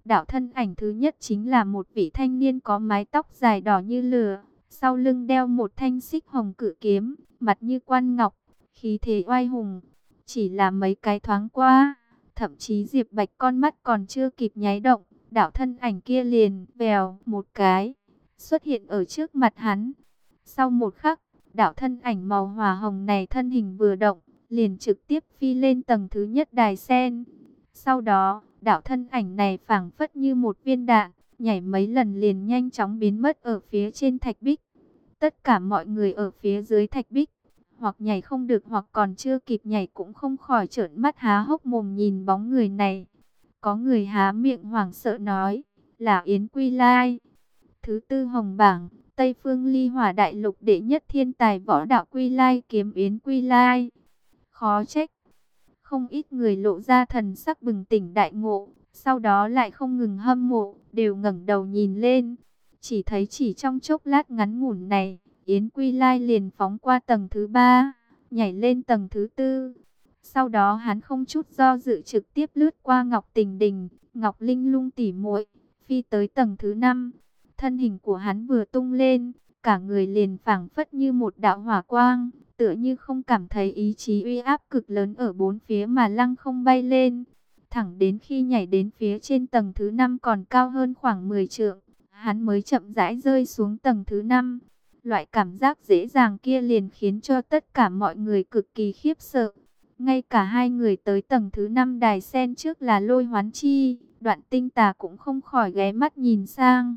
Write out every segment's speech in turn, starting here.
Đạo thân ảnh thứ nhất chính là một vị thanh niên có mái tóc dài đỏ như lửa, sau lưng đeo một thanh xích hồng cự kiếm, mặt như quan ngọc, khí thế oai hùng. Chỉ là mấy cái thoáng qua, thậm chí Diệp Bạch con mắt còn chưa kịp nháy động, đạo thân ảnh kia liền vèo một cái xuất hiện ở trước mặt hắn. Sau một khắc, đạo thân ảnh màu hỏa hồng này thân hình vừa động, liền trực tiếp phi lên tầng thứ nhất đài sen. Sau đó, đạo thân ảnh này phảng phất như một viên đạn, nhảy mấy lần liền nhanh chóng biến mất ở phía trên thạch bích. Tất cả mọi người ở phía dưới thạch bích, hoặc nhảy không được hoặc còn chưa kịp nhảy cũng không khỏi trợn mắt há hốc mồm nhìn bóng người này. Có người há miệng hoảng sợ nói, là Yến Quy Lai. Thứ tư hồng bảng, Tây Phương Ly Hỏa Đại Lục đệ nhất thiên tài võ đạo Quy Lai kiếm Yến Quy Lai. Khó trách. Không ít người lộ ra thần sắc bừng tỉnh đại ngộ, sau đó lại không ngừng hâm mộ, đều ngẩng đầu nhìn lên. Chỉ thấy chỉ trong chốc lát ngắn ngủn này, Yến Quy Lai liền phóng qua tầng thứ 3, nhảy lên tầng thứ 4. Sau đó hắn không chút do dự trực tiếp lướt qua Ngọc Tình Đình, Ngọc Linh Lung tỉ muội, phi tới tầng thứ 5. Thân hình của hắn vừa tung lên, cả người liền phảng phất như một đạo hỏa quang, tựa như không cảm thấy ý chí uy áp cực lớn ở bốn phía mà lăng không bay lên. Thẳng đến khi nhảy đến phía trên tầng thứ 5 còn cao hơn khoảng 10 trượng, hắn mới chậm rãi rơi xuống tầng thứ 5. Loại cảm giác dễ dàng kia liền khiến cho tất cả mọi người cực kỳ khiếp sợ. Ngay cả hai người tới tầng thứ 5 đài sen trước là Lôi Hoán Chi, Đoạn Tinh Tà cũng không khỏi ghé mắt nhìn sang.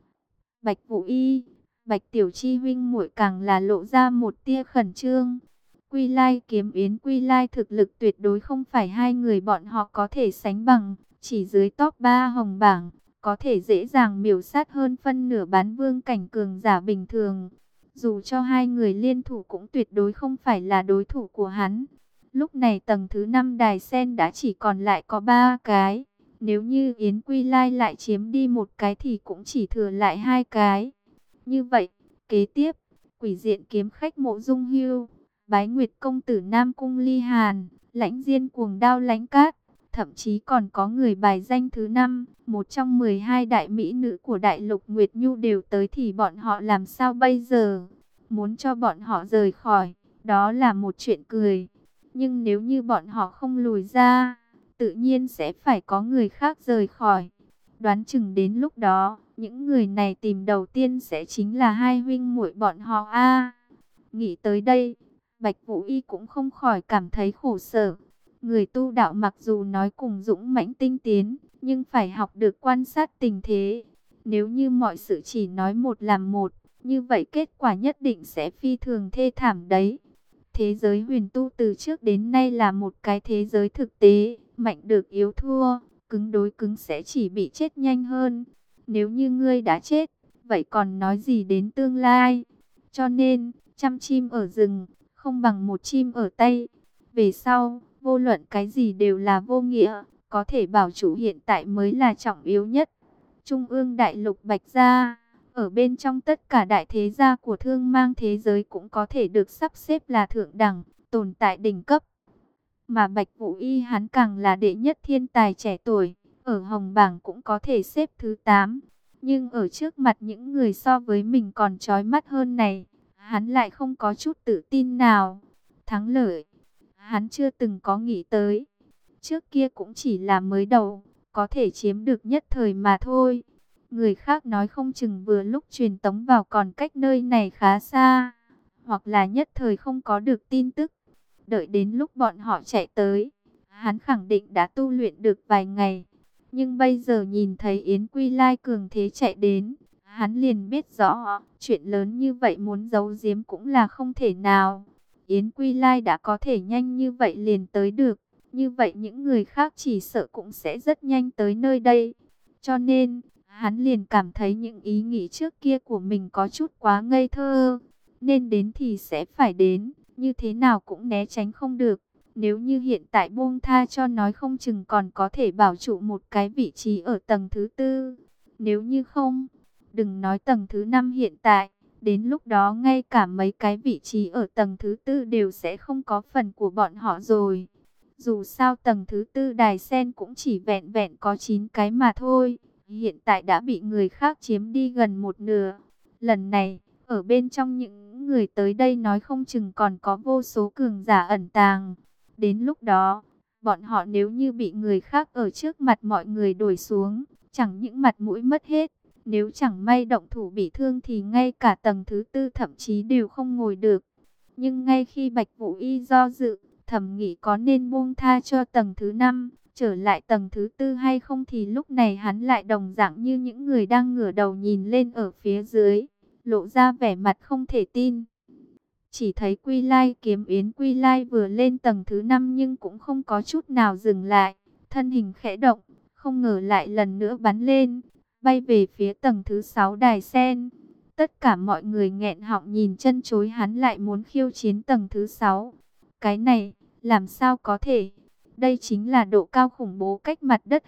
Bạch Vũ Y, Bạch Tiểu Chi huynh muội càng là lộ ra một tia khẩn trương. Quy Lai kiếm Yến Quy Lai thực lực tuyệt đối không phải hai người bọn họ có thể sánh bằng, chỉ dưới top 3 hồng bảng, có thể dễ dàng miểu sát hơn phân nửa bán vương cảnh cường giả bình thường. Dù cho hai người liên thủ cũng tuyệt đối không phải là đối thủ của hắn. Lúc này tầng thứ 5 đài sen đã chỉ còn lại có 3 cái. Nếu như Yến Quy Lai lại chiếm đi một cái thì cũng chỉ thừa lại 2 cái. Như vậy, kế tiếp, Quỷ Diện kiếm khách Mộ Dung Hưu, Bái Nguyệt công tử Nam Cung Ly Hàn, Lãnh Diên cuồng đao Lãnh Cát, thậm chí còn có người bài danh thứ 5, một trong 12 đại mỹ nữ của Đại Lục Nguyệt Nhu đều tới thì bọn họ làm sao bây giờ? Muốn cho bọn họ rời khỏi, đó là một chuyện cười. Nhưng nếu như bọn họ không lùi ra, tự nhiên sẽ phải có người khác rời khỏi. Đoán chừng đến lúc đó, những người này tìm đầu tiên sẽ chính là hai huynh muội bọn họ a. Nghĩ tới đây, Bạch Vũ Y cũng không khỏi cảm thấy khổ sở. Người tu đạo mặc dù nói cùng dũng mãnh tinh tiến, nhưng phải học được quan sát tình thế. Nếu như mọi sự chỉ nói một làm một, như vậy kết quả nhất định sẽ phi thường thê thảm đấy. Thế giới huyền tu từ trước đến nay là một cái thế giới thực tế, mạnh được yếu thua, cứng đối cứng sẽ chỉ bị chết nhanh hơn. Nếu như ngươi đã chết, vậy còn nói gì đến tương lai? Cho nên, trăm chim ở rừng, không bằng một chim ở tay. Về sau, vô luận cái gì đều là vô nghĩa, có thể bảo chủ hiện tại mới là trọng yếu nhất. Trung ương đại lục Bạch Gia, ở bên trong tất cả đại thế gia của thương mang thế giới cũng có thể được sắp xếp là thượng đẳng, tồn tại đỉnh cấp. Mà Bạch Vũ Y hắn càng là đệ nhất thiên tài trẻ tuổi, ở Hồng Bảng cũng có thể xếp thứ 8. Nhưng ở trước mặt những người so với mình còn chói mắt hơn này, hắn lại không có chút tự tin nào. Thắng lợi, hắn chưa từng có nghĩ tới. Trước kia cũng chỉ là mới đầu, có thể chiếm được nhất thời mà thôi. Người khác nói không chừng vừa lúc truyền tống vào còn cách nơi này khá xa, hoặc là nhất thời không có được tin tức. Đợi đến lúc bọn họ chạy tới, hắn khẳng định đã tu luyện được vài ngày. Nhưng bây giờ nhìn thấy Yến Quy Lai cường thế chạy đến, hắn liền biết rõ, chuyện lớn như vậy muốn giấu giếm cũng là không thể nào. Yến Quy Lai đã có thể nhanh như vậy liền tới được, như vậy những người khác chỉ sợ cũng sẽ rất nhanh tới nơi đây. Cho nên, hắn liền cảm thấy những ý nghĩ trước kia của mình có chút quá ngây thơ. Nên đến thì sẽ phải đến, như thế nào cũng né tránh không được. Nếu như hiện tại buông tha cho nói không chừng còn có thể bảo trụ một cái vị trí ở tầng thứ 4. Nếu như không, đừng nói tầng thứ 5 hiện tại, đến lúc đó ngay cả mấy cái vị trí ở tầng thứ 4 đều sẽ không có phần của bọn họ rồi. Dù sao tầng thứ tư đài sen cũng chỉ vẹn vẹn có 9 cái mà thôi. Hiện tại đã bị người khác chiếm đi gần một nửa. Lần này, ở bên trong những người tới đây nói không chừng còn có vô số cường giả ẩn tàng. Đến lúc đó, bọn họ nếu như bị người khác ở trước mặt mọi người đuổi xuống, chẳng những mặt mũi mất hết. Nếu chẳng may động thủ bị thương thì ngay cả tầng thứ tư thậm chí đều không ngồi được. Nhưng ngay khi Bạch Vũ Y do dự, thầm nghĩ có nên buông tha cho tầng thứ 5, trở lại tầng thứ tư hay không thì lúc này hắn lại đồng dạng như những người đang ngửa đầu nhìn lên ở phía dưới, lộ ra vẻ mặt không thể tin. Chỉ thấy Quy Lai kiếm Yến Quy Lai vừa lên tầng thứ 5 nhưng cũng không có chút nào dừng lại, thân hình khẽ động, không ngờ lại lần nữa bắn lên, bay về phía tầng thứ 6 đài sen. Tất cả mọi người nghẹn họng nhìn chân chối, hắn lại muốn khiêu chiến tầng thứ 6. Cái này, làm sao có thể? Đây chính là độ cao khủng bố cách mặt đất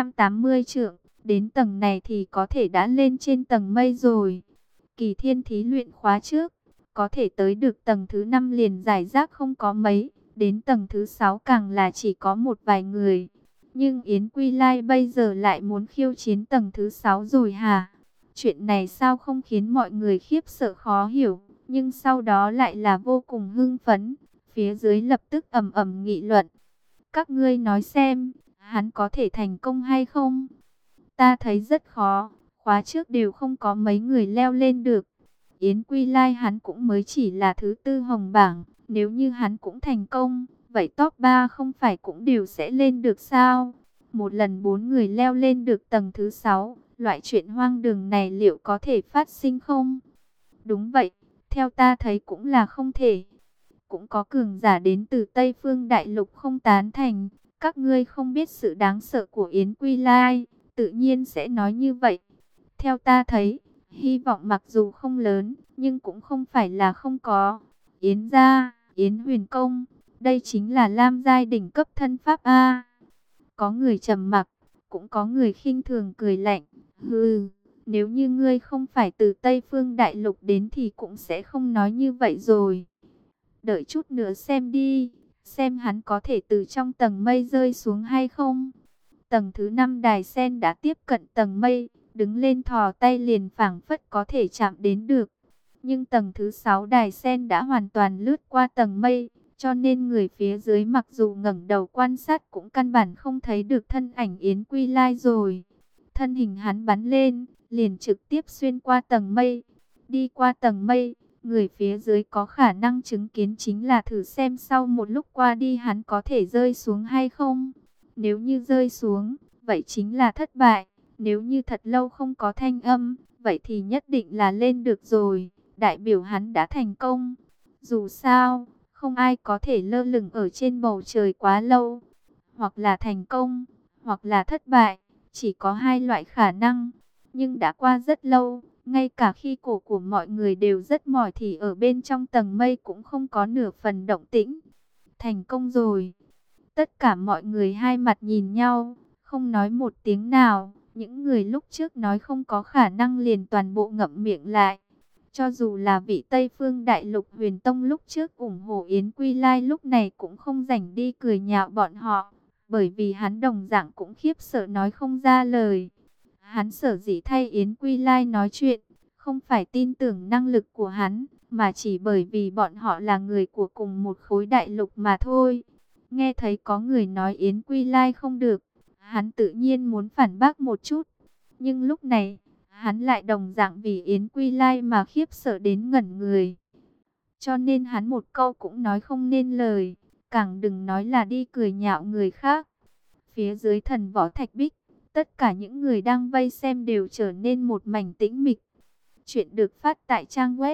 280 trượng. Đến tầng này thì có thể đã lên trên tầng mây rồi. Kỳ thiên thí luyện khóa trước, có thể tới được tầng thứ 5 liền giải rác không có mấy. Đến tầng thứ 6 càng là chỉ có một vài người. Nhưng Yến Quy Lai bây giờ lại muốn khiêu chiến tầng thứ 6 rồi hả? Chuyện này sao không khiến mọi người khiếp sợ khó hiểu, nhưng sau đó lại là vô cùng hưng phấn. Phía dưới lập tức ầm ầm nghị luận. Các ngươi nói xem, hắn có thể thành công hay không? Ta thấy rất khó, khóa trước đều không có mấy người leo lên được. Yến Quy Lai hắn cũng mới chỉ là thứ tư hồng bảng, nếu như hắn cũng thành công, vậy top 3 không phải cũng đều sẽ lên được sao? Một lần 4 người leo lên được tầng thứ 6, loại chuyện hoang đường này liệu có thể phát sinh không? Đúng vậy, theo ta thấy cũng là không thể. Cũng có cường giả đến từ Tây Phương Đại Lục không tán thành. Các ngươi không biết sự đáng sợ của Yến Quy Lai, tự nhiên sẽ nói như vậy. Theo ta thấy, hy vọng mặc dù không lớn, nhưng cũng không phải là không có. Yến gia, Yến Huyền Công, đây chính là Lam giai đỉnh cấp thân pháp a. Có người trầm mặc, cũng có người khinh thường cười lạnh. Hừ, nếu như ngươi không phải từ Tây Phương Đại Lục đến thì cũng sẽ không nói như vậy rồi. Đợi chút nữa xem đi, xem hắn có thể từ trong tầng mây rơi xuống hay không. Tầng thứ 5 đài sen đã tiếp cận tầng mây, đứng lên thò tay liền phảng phất có thể chạm đến được. Nhưng tầng thứ 6 đài sen đã hoàn toàn lướt qua tầng mây, cho nên người phía dưới mặc dù ngẩng đầu quan sát cũng căn bản không thấy được thân ảnh Yến Quy Lai rồi. Thân hình hắn bắn lên, liền trực tiếp xuyên qua tầng mây, đi qua tầng mây. Người phía dưới có khả năng chứng kiến chính là thử xem sau một lúc qua đi hắn có thể rơi xuống hay không. Nếu như rơi xuống, vậy chính là thất bại. Nếu như thật lâu không có thanh âm, vậy thì nhất định là lên được rồi. Đại biểu hắn đã thành công. Dù sao, không ai có thể lơ lửng ở trên bầu trời quá lâu. Hoặc là thành công, hoặc là thất bại. Chỉ có hai loại khả năng. Nhưng đã qua rất lâu. Ngay cả khi cổ của mọi người đều rất mỏi thì ở bên trong tầng mây cũng không có nửa phần động tĩnh. Thành công rồi. Tất cả mọi người hai mặt nhìn nhau, không nói một tiếng nào. Những người lúc trước nói không có khả năng liền toàn bộ ngậm miệng lại. Cho dù là vị Tây Phương Đại Lục Huyền Tông lúc trước ủng hộ Yến Quy Lai lúc này cũng không rảnh đi cười nhạo bọn họ. Bởi vì hắn đồng dạng cũng khiếp sợ nói không ra lời. Hắn sở dĩ thay Yến Quy Lai nói chuyện, không phải tin tưởng năng lực của hắn, mà chỉ bởi vì bọn họ là người của cùng một khối đại lục mà thôi. Nghe thấy có người nói Yến Quy Lai không được, hắn tự nhiên muốn phản bác một chút. Nhưng lúc này, hắn lại đồng dạng vì Yến Quy Lai mà khiếp sợ đến ngẩn người. Cho nên hắn một câu cũng nói không nên lời, càng đừng nói là đi cười nhạo người khác. Phía dưới thần võ thạch bích, tất cả những người đang vây xem đều trở nên một mảnh tĩnh mịch. Chuyện được phát tại trang web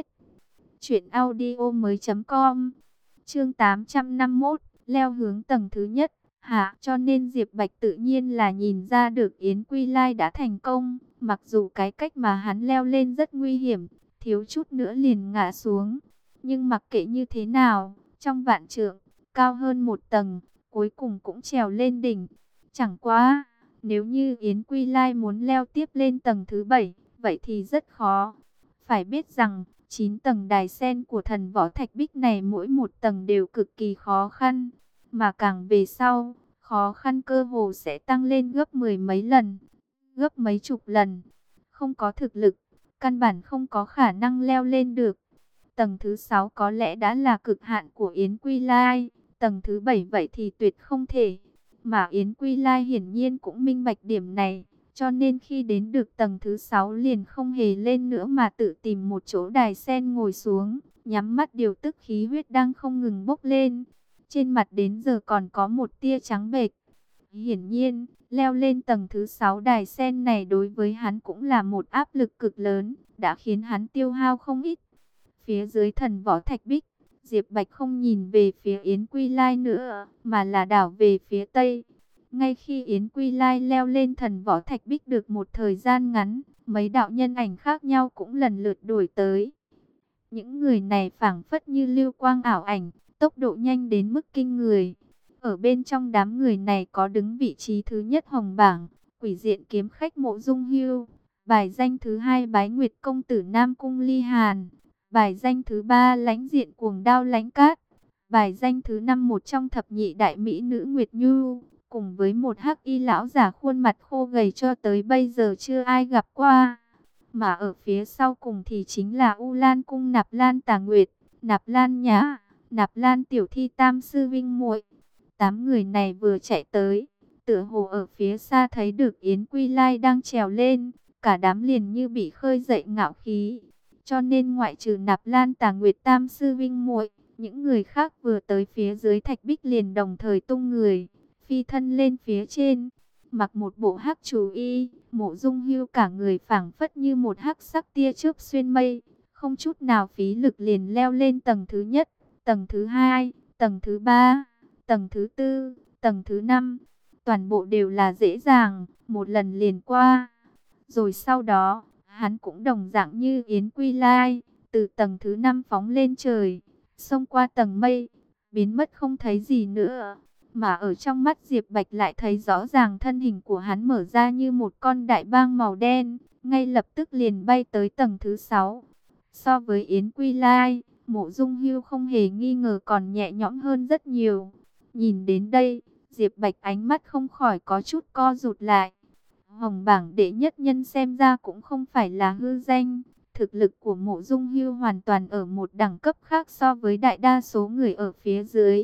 truyệnaudiomoi.com. Chương 851, leo hướng tầng thứ nhất. Hạ, cho nên Diệp Bạch tự nhiên là nhìn ra được Yến Quy Lai đã thành công, mặc dù cái cách mà hắn leo lên rất nguy hiểm, thiếu chút nữa liền ngã xuống, nhưng mặc kệ như thế nào, trong vạn trượng, cao hơn một tầng, cuối cùng cũng trèo lên đỉnh. Chẳng quá, nếu như Yến Quy Lai muốn leo tiếp lên tầng thứ 7, vậy thì rất khó. Phải biết rằng, 9 tầng đài sen của thần võ thạch bích này mỗi một tầng đều cực kỳ khó khăn. mà càng về sau, khó khăn cơ hồ sẽ tăng lên gấp mười mấy lần, gấp mấy chục lần. Không có thực lực, căn bản không có khả năng leo lên được. Tầng thứ 6 có lẽ đã là cực hạn của Yến Quy Lai, tầng thứ 7 vậy thì tuyệt không thể. Mà Yến Quy Lai hiển nhiên cũng minh bạch điểm này, cho nên khi đến được tầng thứ 6 liền không hề lên nữa mà tự tìm một chỗ đài sen ngồi xuống, nhắm mắt điều tức khí huyết đang không ngừng bốc lên. Trên mặt đến giờ còn có một tia trắng bệch. Hiển nhiên, leo lên tầng thứ 6 đài sen này đối với hắn cũng là một áp lực cực lớn, đã khiến hắn tiêu hao không ít. Phía dưới thần võ thạch bích, Diệp Bạch không nhìn về phía Yến Quy Lai nữa, mà là đảo về phía tây. Ngay khi Yến Quy Lai leo lên thần võ thạch bích được một thời gian ngắn, mấy đạo nhân ảnh khác nhau cũng lần lượt đuổi tới. Những người này phảng phất như lưu quang ảo ảnh, tốc độ nhanh đến mức kinh người. Ở bên trong đám người này có đứng vị trí thứ nhất Hồng Bảng, Quỷ Diện Kiếm Khách Mộ Dung Hưu, bài danh thứ hai Bái Nguyệt Công Tử Nam Cung Ly Hàn, bài danh thứ ba Lãnh Diện Cuồng Đao Lãnh Cát, bài danh thứ năm một trong thập nhị đại mỹ nữ Nguyệt Nhu, cùng với một hắc y lão giả khuôn mặt khô gầy cho tới bây giờ chưa ai gặp qua. Mà ở phía sau cùng thì chính là U Lan Cung Nạp Lan Tà Nguyệt, Nạp Lan Nhã, Nạp Lan Tiểu Thi Tam Sư Vinh Muội. 8 người này vừa chạy tới, tựa hồ ở phía xa thấy được Yến Quy Lai đang trèo lên, cả đám liền như bị khơi dậy ngạo khí. Cho nên ngoại trừ Nạp Lan Tà Nguyệt Tam Sư Vinh Muội, những người khác vừa tới phía dưới thạch bích liền đồng thời tung người, phi thân lên phía trên. Mặc một bộ hắc chú y, Mộ Dung Hưu cả người phảng phất như một hắc sắc tia chớp xuyên mây, không chút nào phí lực liền leo lên tầng thứ nhất, tầng thứ hai, tầng thứ ba, tầng thứ tư, tầng thứ năm. Toàn bộ đều là dễ dàng, một lần liền qua. Rồi sau đó, hắn cũng đồng dạng như Yến Quy Lai, từ tầng thứ 5 phóng lên trời, xông qua tầng mây, biến mất không thấy gì nữa. Mà ở trong mắt Diệp Bạch lại thấy rõ ràng thân hình của hắn mở ra như một con đại bang màu đen, ngay lập tức liền bay tới tầng thứ 6. So với Yến Quy Lai, Mộ Dung Hưu không hề nghi ngờ còn nhẹ nhõm hơn rất nhiều. Nhìn đến đây, Diệp Bạch ánh mắt không khỏi có chút co rụt lại. Hồng bảng đệ nhất nhân xem ra cũng không phải là hư danh. Thực lực của Mộ Dung Hưu hoàn toàn ở một đẳng cấp khác so với đại đa số người ở phía dưới.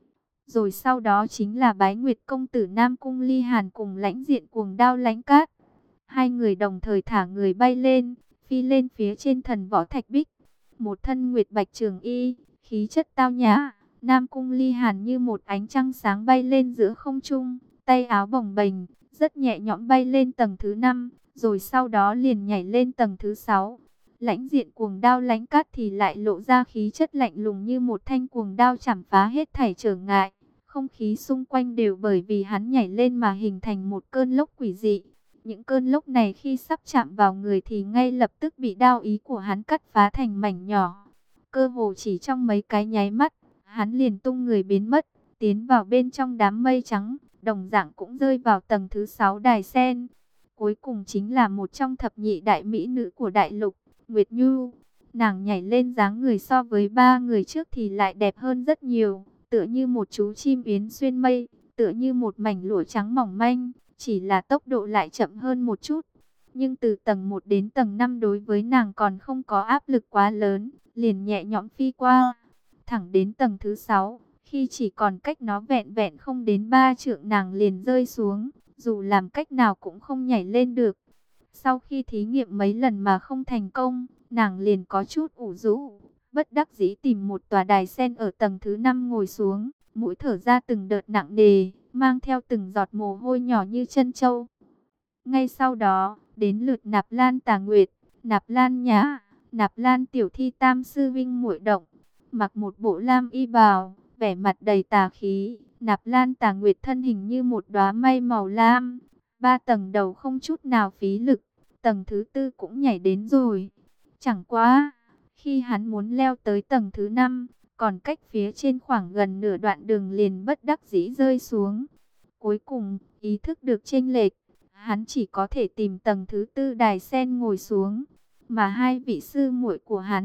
Rồi sau đó chính là Bái Nguyệt Công Tử Nam Cung Ly Hàn cùng Lãnh Diện Cuồng Đao Lãnh Cát. Hai người đồng thời thả người bay lên, phi lên phía trên thần võ thạch bích. Một thân nguyệt bạch trường y, khí chất tao nhã. Nam Cung Ly Hàn như một ánh trăng sáng bay lên giữa không trung, tay áo bồng bềnh, rất nhẹ nhõm bay lên tầng thứ 5, rồi sau đó liền nhảy lên tầng thứ 6. Lãnh Diện Cuồng Đao Lãnh Cát thì lại lộ ra khí chất lạnh lùng như một thanh cuồng đao chảm phá hết thảy trở ngại. Không khí xung quanh đều bởi vì hắn nhảy lên mà hình thành một cơn lốc quỷ dị. Những cơn lốc này khi sắp chạm vào người thì ngay lập tức bị đao ý của hắn cắt phá thành mảnh nhỏ. Cơ hồ chỉ trong mấy cái nháy mắt, hắn liền tung người biến mất, tiến vào bên trong đám mây trắng, đồng dạng cũng rơi vào tầng thứ 6 đài sen. Cuối cùng chính là một trong thập nhị đại mỹ nữ của đại lục, Nguyệt Nhu. Nàng nhảy lên dáng người so với 3 người trước thì lại đẹp hơn rất nhiều, tựa như một chú chim yến xuyên mây, tựa như một mảnh lụa trắng mỏng manh, chỉ là tốc độ lại chậm hơn một chút. Nhưng từ tầng 1 đến tầng 5 đối với nàng còn không có áp lực quá lớn, liền nhẹ nhõm phi qua. Thẳng đến tầng thứ 6, khi chỉ còn cách nó vẹn vẹn không đến 3 trượng nàng liền rơi xuống, dù làm cách nào cũng không nhảy lên được. Sau khi thí nghiệm mấy lần mà không thành công, nàng liền có chút ủ rũ, bất đắc dĩ tìm một tòa đài sen ở tầng thứ 5 ngồi xuống, mũi thở ra từng đợt nặng nề, mang theo từng giọt mồ hôi nhỏ như chân trâu. Ngay sau đó, đến lượt Nạp Lan Tà Nguyệt, Nạp Lan Nhã, Nạp Lan Tiểu Thi Tam Sư Vinh Muội động, mặc một bộ lam y bào, vẻ mặt đầy tà khí. Nạp Lan Tà Nguyệt thân hình như một đóa mây màu lam, 3 tầng đầu không chút nào phí lực, tầng thứ 4 cũng nhảy đến rồi. Chẳng quá, khi hắn muốn leo tới tầng thứ 5, còn cách phía trên khoảng gần nửa đoạn đường liền bất đắc dĩ rơi xuống. Cuối cùng, ý thức được chênh lệch, hắn chỉ có thể tìm tầng thứ 4 đài sen ngồi xuống. Mà 2 vị sư muội của hắn,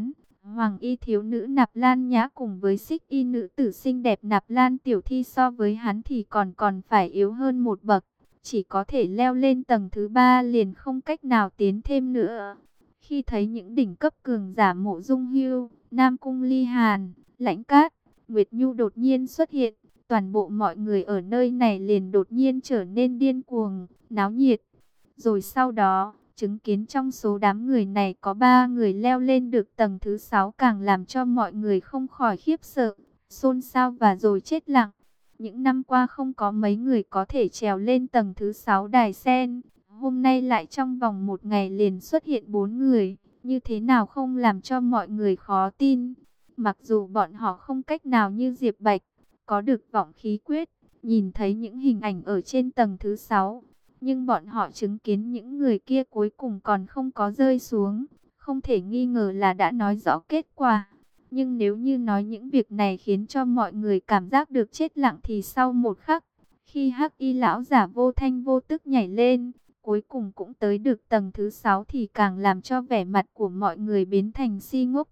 Hoàng y thiếu nữ Nạp Lan Nhã cùng với Xích y nữ tử xinh đẹp Nạp Lan Tiểu Thi so với hắn thì còn phải yếu hơn một bậc, chỉ có thể leo lên tầng thứ 3 liền không cách nào tiến thêm nữa. Khi thấy những đỉnh cấp cường giả Mộ Dung Hưu, Nam Cung Ly Hàn, Lãnh Cát, Nguyệt Nhu đột nhiên xuất hiện, toàn bộ mọi người ở nơi này liền đột nhiên trở nên điên cuồng, náo nhiệt. Rồi sau đó, chứng kiến trong số đám người này có 3 người leo lên được tầng thứ 6 càng làm cho mọi người không khỏi khiếp sợ, xôn xao và rồi chết lặng. Những năm qua không có mấy người có thể trèo lên tầng thứ 6 đài sen, hôm nay lại trong vòng một ngày liền xuất hiện 4 người, như thế nào không làm cho mọi người khó tin. Mặc dù bọn họ không cách nào như Diệp Bạch, có được vọng khí quyết, nhìn thấy những hình ảnh ở trên tầng thứ 6, nhưng bọn họ chứng kiến những người kia cuối cùng còn không có rơi xuống, không thể nghi ngờ là đã nói rõ kết quả. Nhưng nếu như nói những việc này khiến cho mọi người cảm giác được chết lặng thì sau một khắc, khi Hắc Y lão giả vô thanh vô tức nhảy lên, cuối cùng cũng tới được tầng thứ 6 thì càng làm cho vẻ mặt của mọi người biến thành si ngốc.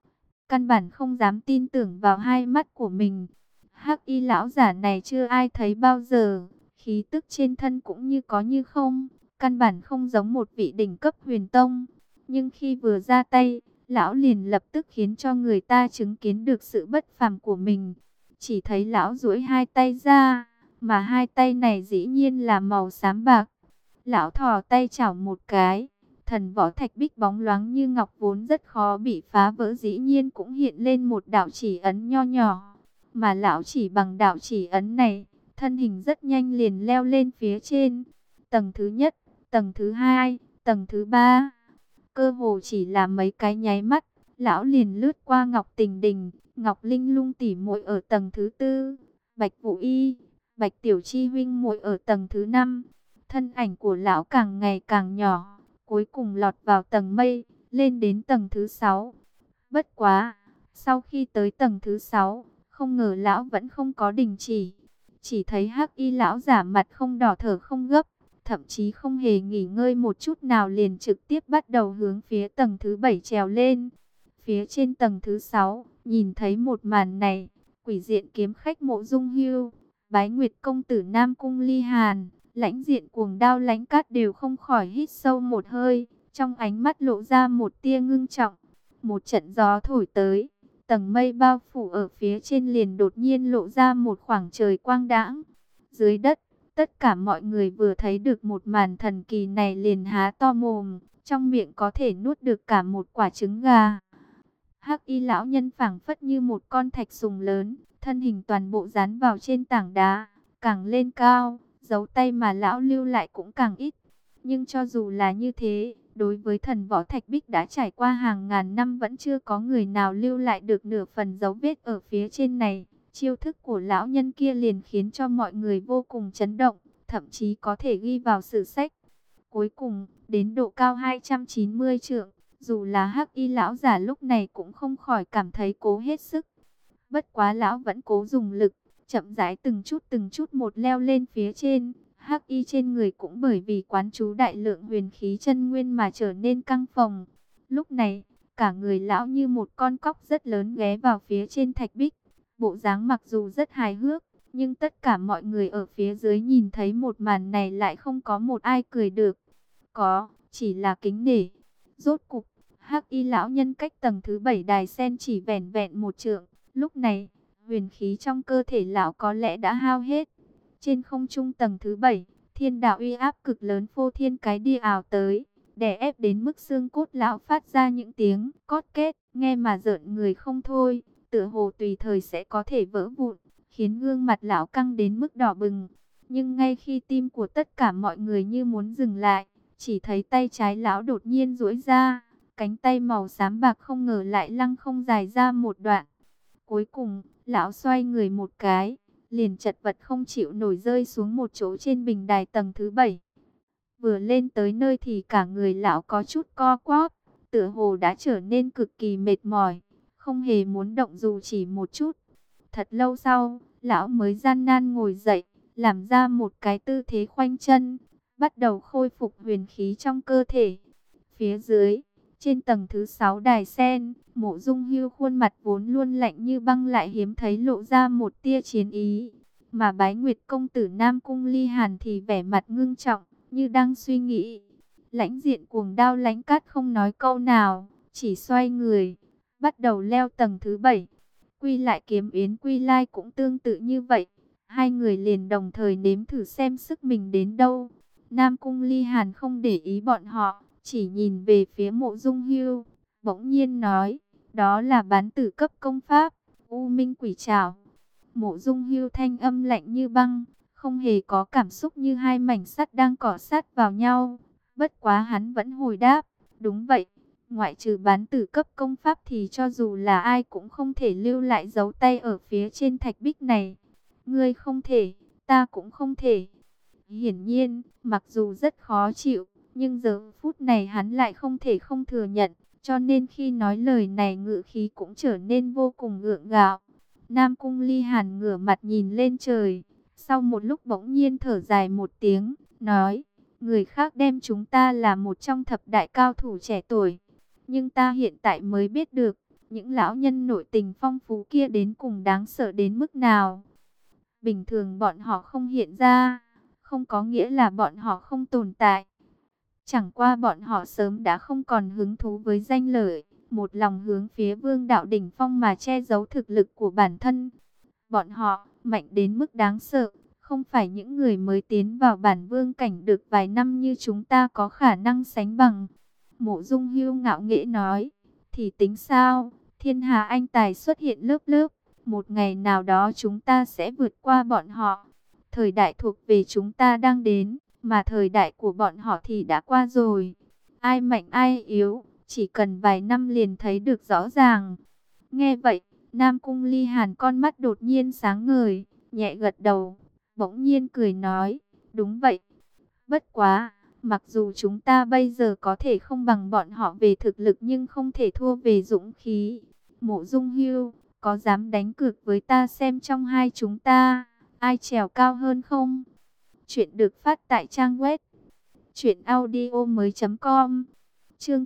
Căn bản không dám tin tưởng vào hai mắt của mình. Hắc Y lão giả này chưa ai thấy bao giờ, khí tức trên thân cũng như có như không, căn bản không giống một vị đỉnh cấp huyền tông. Nhưng khi vừa ra tay, lão liền lập tức khiến cho người ta chứng kiến được sự bất phàm của mình. Chỉ thấy lão duỗi hai tay ra, mà hai tay này dĩ nhiên là màu xám bạc. Lão thò tay chảo một cái, thần võ thạch bích bóng loáng như ngọc vốn rất khó bị phá vỡ dĩ nhiên cũng hiện lên một đạo chỉ ấn nho nhỏ. Mà lão chỉ bằng đạo chỉ ấn này, thân hình rất nhanh liền leo lên phía trên. Tầng thứ nhất, tầng thứ hai, tầng thứ ba. Cơ hồ chỉ là mấy cái nháy mắt, lão liền lướt qua Ngọc Tình Đình, Ngọc Linh Lung tỷ muội ở tầng thứ tư, Bạch Vũ Y, Bạch Tiểu Chi huynh muội ở tầng thứ năm. Thân ảnh của lão càng ngày càng nhỏ, cuối cùng lọt vào tầng mây, lên đến tầng thứ 6. Bất quá, sau khi tới tầng thứ 6, không ngờ lão vẫn không có đình chỉ thấy Hắc Y lão giả mặt không đỏ thở không gấp, thậm chí không hề nghỉ ngơi một chút nào liền trực tiếp bắt đầu hướng phía tầng thứ 7 trèo lên. Phía trên tầng thứ 6, nhìn thấy một màn này, Quỷ Diện kiếm khách Mộ Dung Hưu, Bái Nguyệt công tử Nam Cung Ly Hàn, Lãnh Diện cuồng đao Lãnh Cát đều không khỏi hít sâu một hơi, trong ánh mắt lộ ra một tia ngưng trọng. Một trận gió thổi tới, tầng mây bao phủ ở phía trên liền đột nhiên lộ ra một khoảng trời quang đãng. Dưới đất, tất cả mọi người vừa thấy được một màn thần kỳ này liền há to mồm, trong miệng có thể nuốt được cả một quả trứng gà. Hắc Y lão nhân phảng phất như một con thạch sùng lớn, thân hình toàn bộ dán vào trên tảng đá, càng lên cao, dấu tay mà lão lưu lại cũng càng ít. Nhưng cho dù là như thế, đối với thần võ thạch bích đã trải qua hàng ngàn năm vẫn chưa có người nào lưu lại được nửa phần dấu vết ở phía trên này. Chiêu thức của lão nhân kia liền khiến cho mọi người vô cùng chấn động, thậm chí có thể ghi vào sử sách. Cuối cùng, đến độ cao 290 trượng, dù là Hắc Y lão giả lúc này cũng không khỏi cảm thấy cố hết sức. Bất quá lão vẫn cố dùng lực, chậm rãi từng chút một leo lên phía trên. Hắc Y trên người cũng bởi vì quán chú đại lượng huyền khí chân nguyên mà trở nên căng phồng. Lúc này, cả người lão như một con cóc rất lớn ghé vào phía trên thạch bích. Bộ dáng mặc dù rất hài hước, nhưng tất cả mọi người ở phía dưới nhìn thấy một màn này lại không có một ai cười được. Có, chỉ là kính nể. Rốt cục, Hắc Y lão nhân cách tầng thứ 7 đài sen chỉ vẻn vẹn một trượng. Lúc này, huyền khí trong cơ thể lão có lẽ đã hao hết. Trên không trung tầng thứ 7, thiên đạo uy áp cực lớn phô thiên cái địa ảo tới, đè ép đến mức xương cốt lão phát ra những tiếng cót két, nghe mà rợn người không thôi, tựa hồ tùy thời sẽ có thể vỡ vụn, khiến gương mặt lão căng đến mức đỏ bừng. Nhưng ngay khi tim của tất cả mọi người như muốn dừng lại, chỉ thấy tay trái lão đột nhiên duỗi ra, cánh tay màu xám bạc không ngờ lại lăng không dài ra một đoạn. Cuối cùng, lão xoay người một cái, liền chật vật không chịu nổi rơi xuống một chỗ trên bình đài tầng thứ 7. Vừa lên tới nơi thì cả người lão có chút co quắp, tựa hồ đã trở nên cực kỳ mệt mỏi, không hề muốn động dù chỉ một chút. Thật lâu sau, lão mới gian nan ngồi dậy, làm ra một cái tư thế khoanh chân, bắt đầu khôi phục huyền khí trong cơ thể. Phía dưới, Trên tầng thứ 6 đài sen, Mộ Dung Hưu khuôn mặt vốn luôn lạnh như băng lại hiếm thấy lộ ra một tia chiến ý. Mà Bái Nguyệt công tử Nam Cung Ly Hàn thì vẻ mặt ngưng trọng, như đang suy nghĩ. Lãnh Diện cuồng đao Lãnh Cát không nói câu nào, chỉ xoay người, bắt đầu leo tầng thứ 7. Quy lại Kiếm Yến Quy Lai cũng tương tự như vậy. Hai người liền đồng thời nếm thử xem sức mình đến đâu. Nam Cung Ly Hàn không để ý bọn họ, chỉ nhìn về phía Mộ Dung Hưu, bỗng nhiên nói, đó là bán tử cấp công pháp, U Minh Quỷ Trảo. Mộ Dung Hưu thanh âm lạnh như băng, không hề có cảm xúc như hai mảnh sắt đang cọ sát vào nhau. Bất quá hắn vẫn hồi đáp, đúng vậy, ngoại trừ bán tử cấp công pháp thì cho dù là ai cũng không thể lưu lại dấu tay ở phía trên thạch bích này. Ngươi không thể, ta cũng không thể. Hiển nhiên, mặc dù rất khó chịu, nhưng giờ phút này hắn lại không thể không thừa nhận, cho nên khi nói lời này ngữ khí cũng trở nên vô cùng gượng gạo. Nam Cung Ly Hàn ngửa mặt nhìn lên trời, sau một lúc bỗng nhiên thở dài một tiếng, nói, người khác đem chúng ta là một trong thập đại cao thủ trẻ tuổi, nhưng ta hiện tại mới biết được, những lão nhân nội tình phong phú kia đến cùng đáng sợ đến mức nào. Bình thường bọn họ không hiện ra, không có nghĩa là bọn họ không tồn tại. Chẳng qua bọn họ sớm đã không còn hứng thú với danh lợi, một lòng hướng phía Vương đạo đỉnh phong mà che giấu thực lực của bản thân. Bọn họ mạnh đến mức đáng sợ, không phải những người mới tiến vào bản vương cảnh được vài năm như chúng ta có khả năng sánh bằng. Mộ Dung Hưu ngạo nghễ nói, thì tính sao, thiên hà anh tài xuất hiện lớp lớp, một ngày nào đó chúng ta sẽ vượt qua bọn họ. Thời đại thuộc về chúng ta đang đến, mà thời đại của bọn họ thì đã qua rồi. Ai mạnh ai yếu, chỉ cần vài năm liền thấy được rõ ràng. Nghe vậy, Nam Cung Ly Hàn con mắt đột nhiên sáng ngời, nhẹ gật đầu, bỗng nhiên cười nói, đúng vậy. Bất quá, mặc dù chúng ta bây giờ có thể không bằng bọn họ về thực lực nhưng không thể thua về dũng khí. Mộ Dung Hưu, có dám đánh cược với ta xem trong hai chúng ta, ai trèo cao hơn không? Chuyện được phát tại trang web truyệnaudiomoi.com. Chương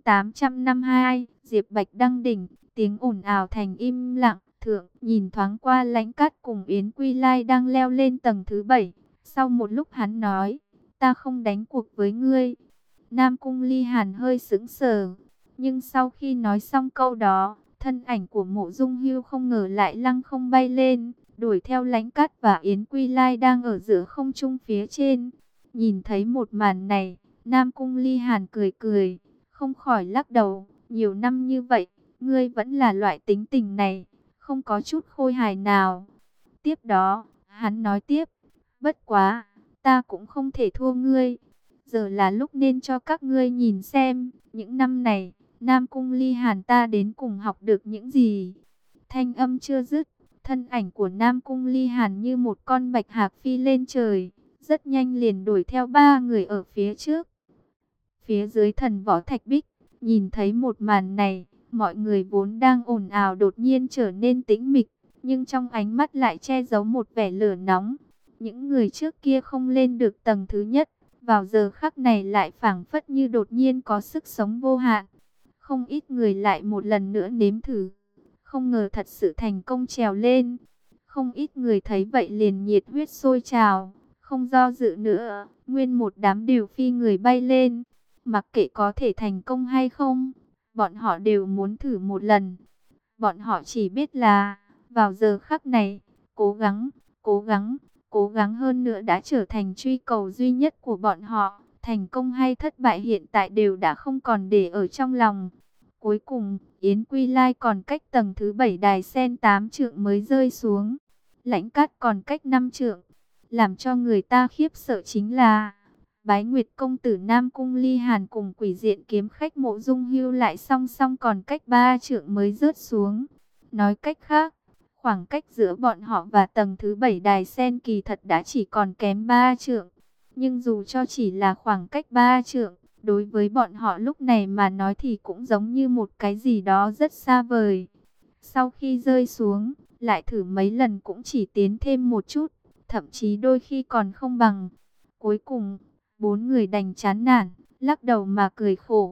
852, Diệp Bạch đăng đỉnh, tiếng ồn ào thành im lặng. Thượng nhìn thoáng qua Lãnh Cát cùng Yến Quy Lai đang leo lên tầng thứ 7. Sau một lúc hắn nói, ta không đánh cuộc với ngươi. Nam Cung Ly Hàn hơi sững sờ, nhưng sau khi nói xong câu đó, thân ảnh của Mộ Dung Hưu không ngờ lại lăng không bay lên, đuổi theo Lãnh Cát và Yến Quy Lai đang ở giữa không trung phía trên. Nhìn thấy một màn này, Nam Cung Ly Hàn cười cười, không khỏi lắc đầu, nhiều năm như vậy, ngươi vẫn là loại tính tình này, không có chút khôi hài nào. Tiếp đó, hắn nói tiếp, bất quá, ta cũng không thể thua ngươi. Giờ là lúc nên cho các ngươi nhìn xem, những năm này, Nam Cung Ly Hàn ta đến cùng học được những gì. Thanh âm chưa dứt, thân ảnh của Nam Cung Ly Hàn như một con bạch hạc phi lên trời, rất nhanh liền đuổi theo ba người ở phía trước. Phía dưới thần võ thạch bích, nhìn thấy một màn này, mọi người vốn đang ồn ào đột nhiên trở nên tĩnh mịch, nhưng trong ánh mắt lại che giấu một vẻ lửa nóng. Những người trước kia không lên được tầng thứ nhất, vào giờ khắc này lại phảng phất như đột nhiên có sức sống vô hạn. Không ít người lại một lần nữa nếm thử, không ngờ thật sự thành công trèo lên. Không ít người thấy vậy liền nhiệt huyết sôi trào, không do dự nữa, nguyên một đám đều phi người bay lên. Mặc kệ có thể thành công hay không, bọn họ đều muốn thử một lần. Bọn họ chỉ biết là, vào giờ khắc này, cố gắng, cố gắng, cố gắng hơn nữa đã trở thành truy cầu duy nhất của bọn họ. Thành công hay thất bại hiện tại đều đã không còn để ở trong lòng. Cuối cùng, Yến Quy Lai còn cách tầng thứ 7 đài sen 8 trượng mới rơi xuống. Lãnh Cát còn cách 5 trượng. Làm cho người ta khiếp sợ chính là, Bái Nguyệt công tử Nam Cung Ly Hàn cùng Quỷ Diện kiếm khách Mộ Dung Hưu lại song song còn cách 3 trượng mới rớt xuống. Nói cách khác, khoảng cách giữa bọn họ và tầng thứ 7 đài sen kỳ thật đã chỉ còn kém 3 trượng. Nhưng dù cho chỉ là khoảng cách 3 trượng, đối với bọn họ lúc này mà nói thì cũng giống như một cái gì đó rất xa vời. Sau khi rơi xuống, lại thử mấy lần cũng chỉ tiến thêm một chút, thậm chí đôi khi còn không bằng. Cuối cùng, bốn người đành chán nản, lắc đầu mà cười khổ.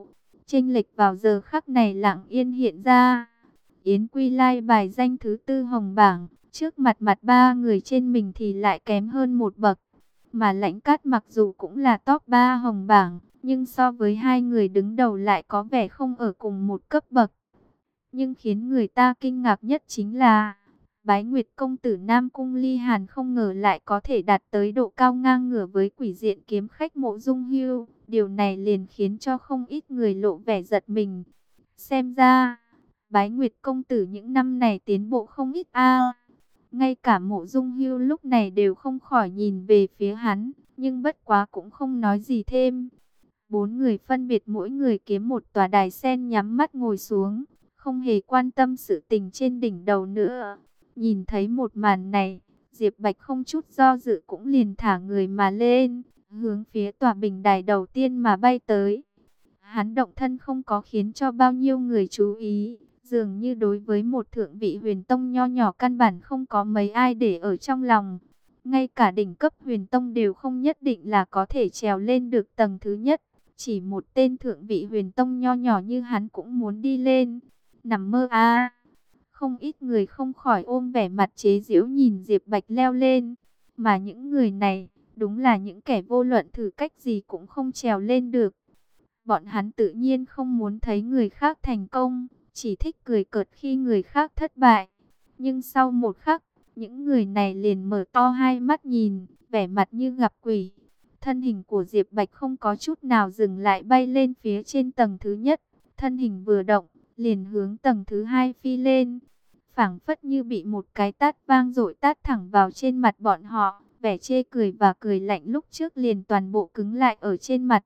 chênh lệch vào giờ khắc này lặng yên hiện ra. Yến Quy Lai bài danh thứ 4 hồng bảng, trước mặt mặt ba người trên mình thì lại kém hơn một bậc. Mà Lãnh Cát mặc dù cũng là top 3 hồng bảng, nhưng so với hai người đứng đầu lại có vẻ không ở cùng một cấp bậc. Nhưng khiến người ta kinh ngạc nhất chính là Bái Nguyệt công tử Nam Cung Ly Hàn không ngờ lại có thể đạt tới độ cao ngang ngửa với Quỷ Diện kiếm khách Mộ Dung Hưu. Điều này liền khiến cho không ít người lộ vẻ giật mình. Xem ra, Bái Nguyệt công tử những năm này tiến bộ không ít a. Ngay cả Mộ Dung Hưu lúc này đều không khỏi nhìn về phía hắn, nhưng bất quá cũng không nói gì thêm. Bốn người phân biệt mỗi người kiếm một tòa đài sen nhắm mắt ngồi xuống, không hề quan tâm sự tình trên đỉnh đầu nữa. Nhìn thấy một màn này, Diệp Bạch không chút do dự cũng liền thả người mà lên, hướng phía tòa bình đài đầu tiên mà bay tới. Hắn động thân không có khiến cho bao nhiêu người chú ý, dường như đối với một thượng vị huyền tông nho nhỏ căn bản không có mấy ai để ở trong lòng. Ngay cả đỉnh cấp huyền tông đều không nhất định là có thể trèo lên được tầng thứ nhất. Chỉ một tên thượng vị huyền tông nho nhỏ như hắn cũng muốn đi lên. Nằm mơ à. Không ít người không khỏi ôm vẻ mặt chế giễu nhìn Diệp Bạch leo lên. Mà những người này, đúng là những kẻ vô luận thử cách gì cũng không trèo lên được. Bọn hắn tự nhiên không muốn thấy người khác thành công, chỉ thích cười cợt khi người khác thất bại. Nhưng sau một khắc, những người này liền mở to hai mắt nhìn, vẻ mặt như gặp quỷ. Thân hình của Diệp Bạch không có chút nào dừng lại bay lên phía trên tầng thứ nhất. Thân hình vừa động, liền hướng tầng thứ hai phi lên. Phảng phất như bị một cái tát vang dội tát thẳng vào trên mặt bọn họ. Vẻ chê cười và cười lạnh lúc trước liền toàn bộ cứng lại ở trên mặt.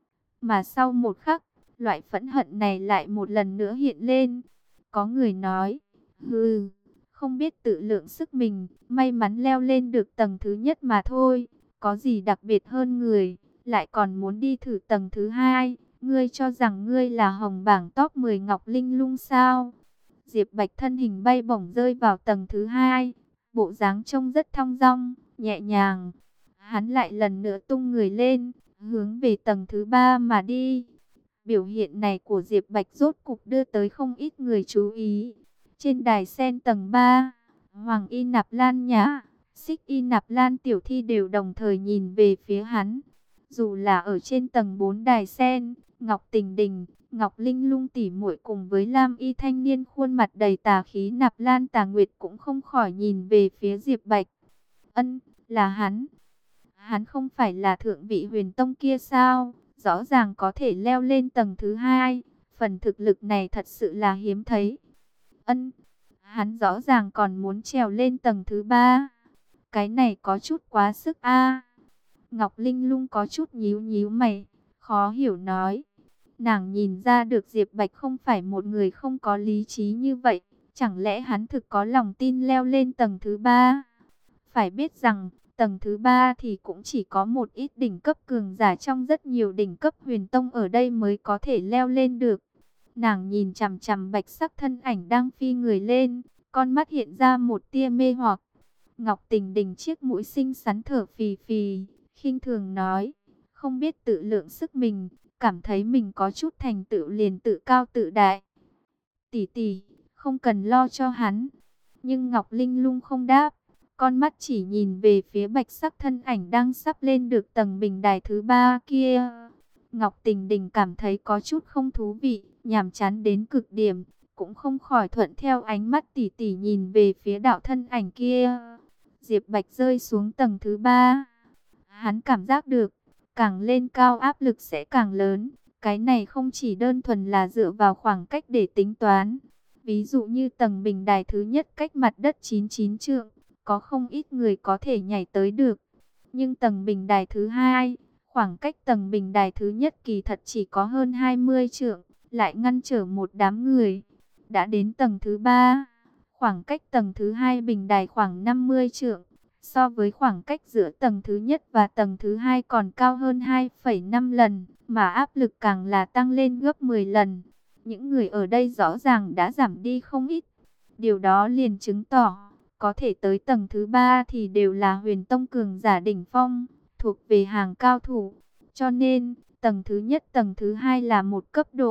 Mà sau một khắc, loại phẫn hận này lại một lần nữa hiện lên. Có người nói, hừ, không biết tự lượng sức mình, may mắn leo lên được tầng thứ nhất mà thôi. Có gì đặc biệt hơn người, lại còn muốn đi thử tầng thứ hai. Ngươi cho rằng ngươi là hồng bảng top 10 Ngọc Linh Lung sao? Diệp Bạch thân hình bay bổng rơi vào tầng thứ hai, bộ dáng trông rất thong dong, nhẹ nhàng. Hắn lại lần nữa tung người lên, hướng về tầng thứ ba mà đi. Biểu hiện này của Diệp Bạch rốt cục đưa tới không ít người chú ý. Trên đài sen tầng 3, Hoàng Y Nạp Lan Nhã, Xích Y Nạp Lan Tiểu Thi đều đồng thời nhìn về phía hắn. Dù là ở trên tầng 4 đài sen, Ngọc Tình Đình, Ngọc Linh Lung tỉ muội cùng với Lam Y thanh niên khuôn mặt đầy tà khí Nạp Lan Tà Nguyệt cũng không khỏi nhìn về phía Diệp Bạch. Ân, là hắn. Hắn không phải là thượng vị huyền tông kia sao? Rõ ràng có thể leo lên tầng thứ hai. Phần thực lực này thật sự là hiếm thấy. Ân, hắn rõ ràng còn muốn trèo lên tầng thứ ba. Cái này có chút quá sức a. Ngọc Linh Lung có chút nhíu nhíu mày, khó hiểu nói. Nàng nhìn ra được Diệp Bạch không phải một người không có lý trí như vậy. Chẳng lẽ hắn thực có lòng tin leo lên tầng thứ ba? Phải biết rằng, tầng thứ ba thì cũng chỉ có một ít đỉnh cấp cường giả trong rất nhiều đỉnh cấp huyền tông ở đây mới có thể leo lên được. Nàng nhìn chằm chằm bạch sắc thân ảnh đang phi người lên, con mắt hiện ra một tia mê hoặc. Ngọc Tình Đình chiếc mũi xinh xắn thở phì phì, khinh thường nói, không biết tự lượng sức mình, cảm thấy mình có chút thành tựu liền tự cao tự đại. Tỷ tỷ, không cần lo cho hắn. Nhưng Ngọc Linh Lung không đáp, con mắt chỉ nhìn về phía bạch sắc thân ảnh đang sắp lên được tầng bình đài thứ ba kia. Ngọc Tình Đình cảm thấy có chút không thú vị, nhàm chán đến cực điểm, cũng không khỏi thuận theo ánh mắt tỷ tỷ nhìn về phía đạo thân ảnh kia. Diệp Bạch rơi xuống tầng thứ ba. Hắn cảm giác được, càng lên cao áp lực sẽ càng lớn. Cái này không chỉ đơn thuần là dựa vào khoảng cách để tính toán. Ví dụ như tầng bình đài thứ nhất cách mặt đất 99 trượng, có không ít người có thể nhảy tới được. Nhưng tầng bình đài thứ hai, khoảng cách tầng bình đài thứ nhất kỳ thật chỉ có hơn 20 trượng, lại ngăn trở một đám người. Đã đến tầng thứ ba, khoảng cách tầng thứ hai bình đài khoảng 50 trượng. So với khoảng cách giữa tầng thứ nhất và tầng thứ hai còn cao hơn 2,5 lần, mà áp lực càng là tăng lên gấp 10 lần. Những người ở đây rõ ràng đã giảm đi không ít. Điều đó liền chứng tỏ, có thể tới tầng thứ ba thì đều là huyền tông cường giả đỉnh phong, thuộc về hàng cao thủ. Cho nên, tầng thứ nhất, tầng thứ hai là một cấp độ,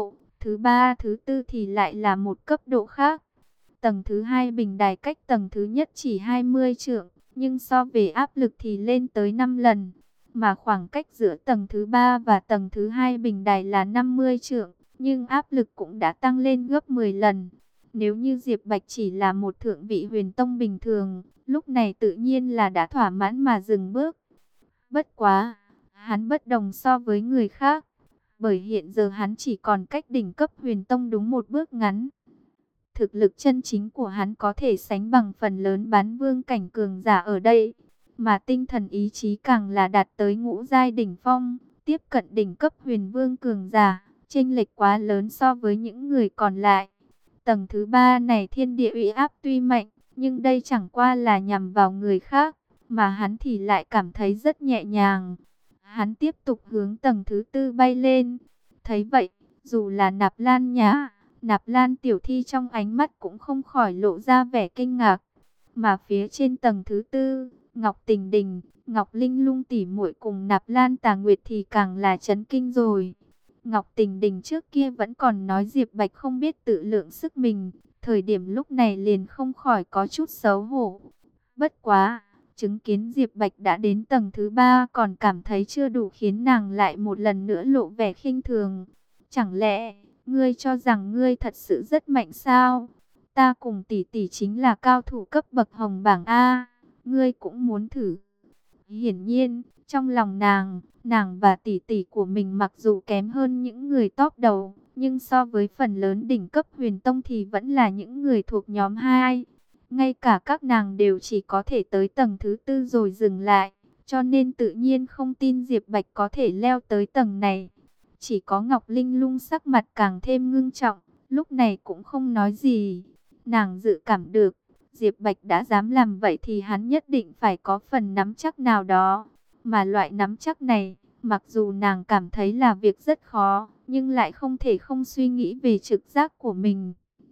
Thứ ba, thứ tư thì lại là một cấp độ khác. Tầng thứ hai bình đài cách tầng thứ nhất chỉ 20 trượng, nhưng so về áp lực thì lên tới 5 lần. Mà khoảng cách giữa tầng thứ ba và tầng thứ hai bình đài là 50 trượng, nhưng áp lực cũng đã tăng lên gấp 10 lần. Nếu như Diệp Bạch chỉ là một thượng vị huyền tông bình thường, lúc này tự nhiên là đã thỏa mãn mà dừng bước. Bất quá, hắn bất đồng so với người khác, bởi hiện giờ hắn chỉ còn cách đỉnh cấp huyền tông đúng một bước ngắn. Thực lực chân chính của hắn có thể sánh bằng phần lớn bán vương cảnh cường giả ở đây, mà tinh thần ý chí càng là đạt tới ngũ giai đỉnh phong, tiếp cận đỉnh cấp huyền vương cường giả, chênh lệch quá lớn so với những người còn lại. Tầng thứ ba này thiên địa uy áp tuy mạnh, nhưng đây chẳng qua là nhằm vào người khác, mà hắn thì lại cảm thấy rất nhẹ nhàng. Hắn tiếp tục hướng tầng thứ tư bay lên. Thấy vậy, dù là Nạp Lan Nhã, Nạp Lan Tiểu Thi trong ánh mắt cũng không khỏi lộ ra vẻ kinh ngạc. Mà phía trên tầng thứ tư, Ngọc Tình Đình, Ngọc Linh Lung tỉ muội cùng Nạp Lan Tà Nguyệt thì càng là chấn kinh rồi. Ngọc Tình Đình trước kia vẫn còn nói Diệp Bạch không biết tự lượng sức mình, thời điểm lúc này liền không khỏi có chút xấu hổ. Bất quá, chứng kiến Diệp Bạch đã đến tầng thứ ba còn cảm thấy chưa đủ, khiến nàng lại một lần nữa lộ vẻ khinh thường. Chẳng lẽ ngươi cho rằng ngươi thật sự rất mạnh sao? Ta cùng tỷ tỷ chính là cao thủ cấp bậc hồng bảng A, ngươi cũng muốn thử. Hiển nhiên, trong lòng nàng và tỷ tỷ của mình mặc dù kém hơn những người top đầu, nhưng so với phần lớn đỉnh cấp huyền tông thì vẫn là những người thuộc nhóm 2. Ngay cả các nàng đều chỉ có thể tới tầng thứ tư rồi dừng lại, cho nên tự nhiên không tin Diệp Bạch có thể leo tới tầng này. Chỉ có Ngọc Linh Lung sắc mặt càng thêm ngưng trọng, lúc này cũng không nói gì. Nàng dự cảm được, Diệp Bạch đã dám làm vậy thì hắn nhất định phải có phần nắm chắc nào đó. Mà loại nắm chắc này, mặc dù nàng cảm thấy là việc rất khó, nhưng lại không thể không suy nghĩ về trực giác của mình.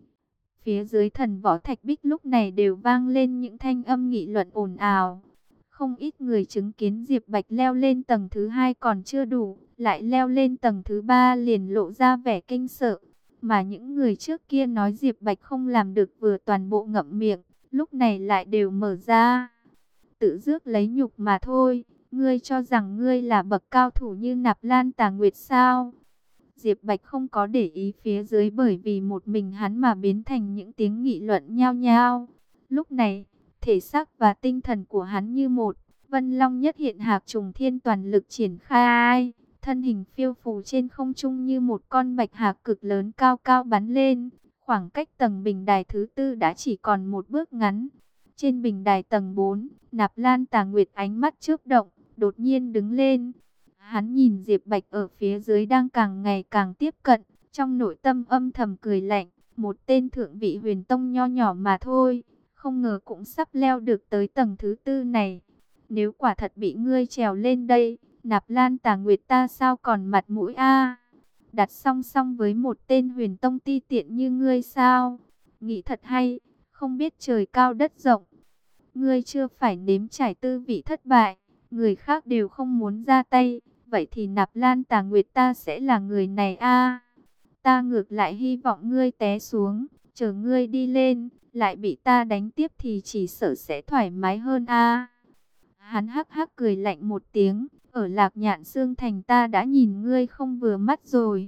Phía dưới thần võ thạch bích lúc này đều vang lên những thanh âm nghị luận ồn ào. Không ít người chứng kiến Diệp Bạch leo lên tầng thứ hai còn chưa đủ, lại leo lên tầng thứ ba liền lộ ra vẻ kinh sợ. Mà những người trước kia nói Diệp Bạch không làm được vừa toàn bộ ngậm miệng, lúc này lại đều mở ra. Tự rước lấy nhục mà thôi, ngươi cho rằng ngươi là bậc cao thủ như Nạp Lan Tà Nguyệt sao? Diệp Bạch không có để ý phía dưới, bởi vì một mình hắn mà biến thành những tiếng nghị luận nhao nhao. Lúc này, thể xác và tinh thần của hắn như một, Vân Long nhất hiện, Hạc Trùng Thiên toàn lực triển khai, thân hình phiêu phù trên không trung như một con bạch hạc cực lớn cao cao bắn lên. Khoảng cách tầng bình đài thứ tư đã chỉ còn một bước ngắn. Trên bình đài tầng 4, Nạp Lan Tà Nguyệt ánh mắt chớp động, đột nhiên đứng lên. Hắn nhìn Diệp Bạch ở phía dưới đang càng ngày càng tiếp cận, trong nội tâm âm thầm cười lạnh, một tên thượng vị huyền tông nho nhỏ mà thôi, không ngờ cũng sắp leo được tới tầng thứ tư này. Nếu quả thật bị ngươi trèo lên đây, Nạp Lan Tà Nguyệt ta sao còn mặt mũi a? Đặt song song với một tên huyền tông ti tiện như ngươi sao? Nghĩ thật hay, không biết trời cao đất rộng. Ngươi chưa phải nếm trải tư vị thất bại, người khác đều không muốn ra tay, vậy thì Nạp Lan Tà Nguyệt ta sẽ là người này a. Ta ngược lại hy vọng ngươi té xuống, chờ ngươi đi lên, lại bị ta đánh tiếp thì chỉ sợ sẽ thoải mái hơn a. Hắn hắc hắc cười lạnh một tiếng, ở Lạc Nhạn Xương Thành ta đã nhìn ngươi không vừa mắt rồi.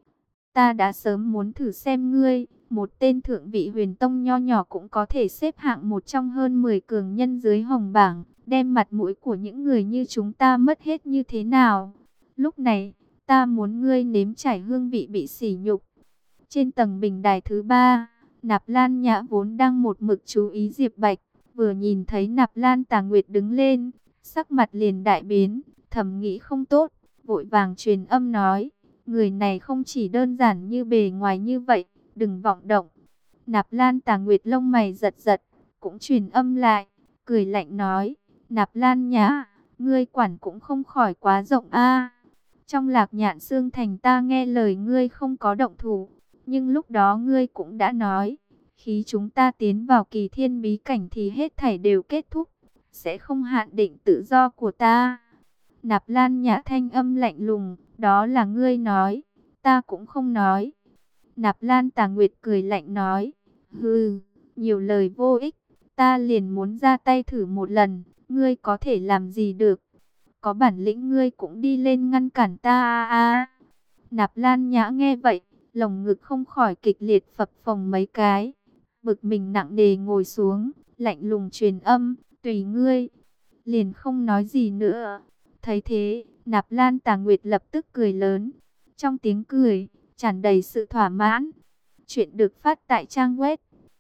Ta đã sớm muốn thử xem ngươi, một tên thượng vị huyền tông nho nhỏ cũng có thể xếp hạng một trong hơn 10 cường nhân dưới hồng bảng, đem mặt mũi của những người như chúng ta mất hết như thế nào. Lúc này, ta muốn ngươi nếm trải hương vị bị sỉ nhục. Trên tầng bình đài thứ ba, Nạp Lan Nhã vốn đang một mực chú ý Diệp Bạch, vừa nhìn thấy Nạp Lan Tà Nguyệt đứng lên, sắc mặt liền đại biến, thầm nghĩ không tốt, vội vàng truyền âm nói, người này không chỉ đơn giản như bề ngoài như vậy, đừng vọng động. Nạp Lan Tà Nguyệt lông mày giật giật, cũng truyền âm lại, cười lạnh nói, Nạp Lan Nhã, ngươi quản cũng không khỏi quá rộng a. Trong Lạc Nhạn Xương Thành ta nghe lời ngươi không có động thủ, nhưng lúc đó ngươi cũng đã nói, khi chúng ta tiến vào kỳ thiên bí cảnh thì hết thảy đều kết thúc, sẽ không hạn định tự do của ta. Nạp Lan Nhã thanh âm lạnh lùng, đó là ngươi nói, ta cũng không nói. Nạp Lan Tà Nguyệt cười lạnh nói, hừ, nhiều lời vô ích, ta liền muốn ra tay thử một lần, ngươi có thể làm gì được? Có bản lĩnh ngươi cũng đi lên ngăn cản ta a. Nạp Lan Nhã nghe vậy, lồng ngực không khỏi kịch liệt phập phồng mấy cái, bực mình nặng nề ngồi xuống, lạnh lùng truyền âm, tùy ngươi. Liền không nói gì nữa. Thấy thế, Nạp Lan Tà Nguyệt lập tức cười lớn. Trong tiếng cười, tràn đầy sự thỏa mãn. Chuyện được phát tại trang web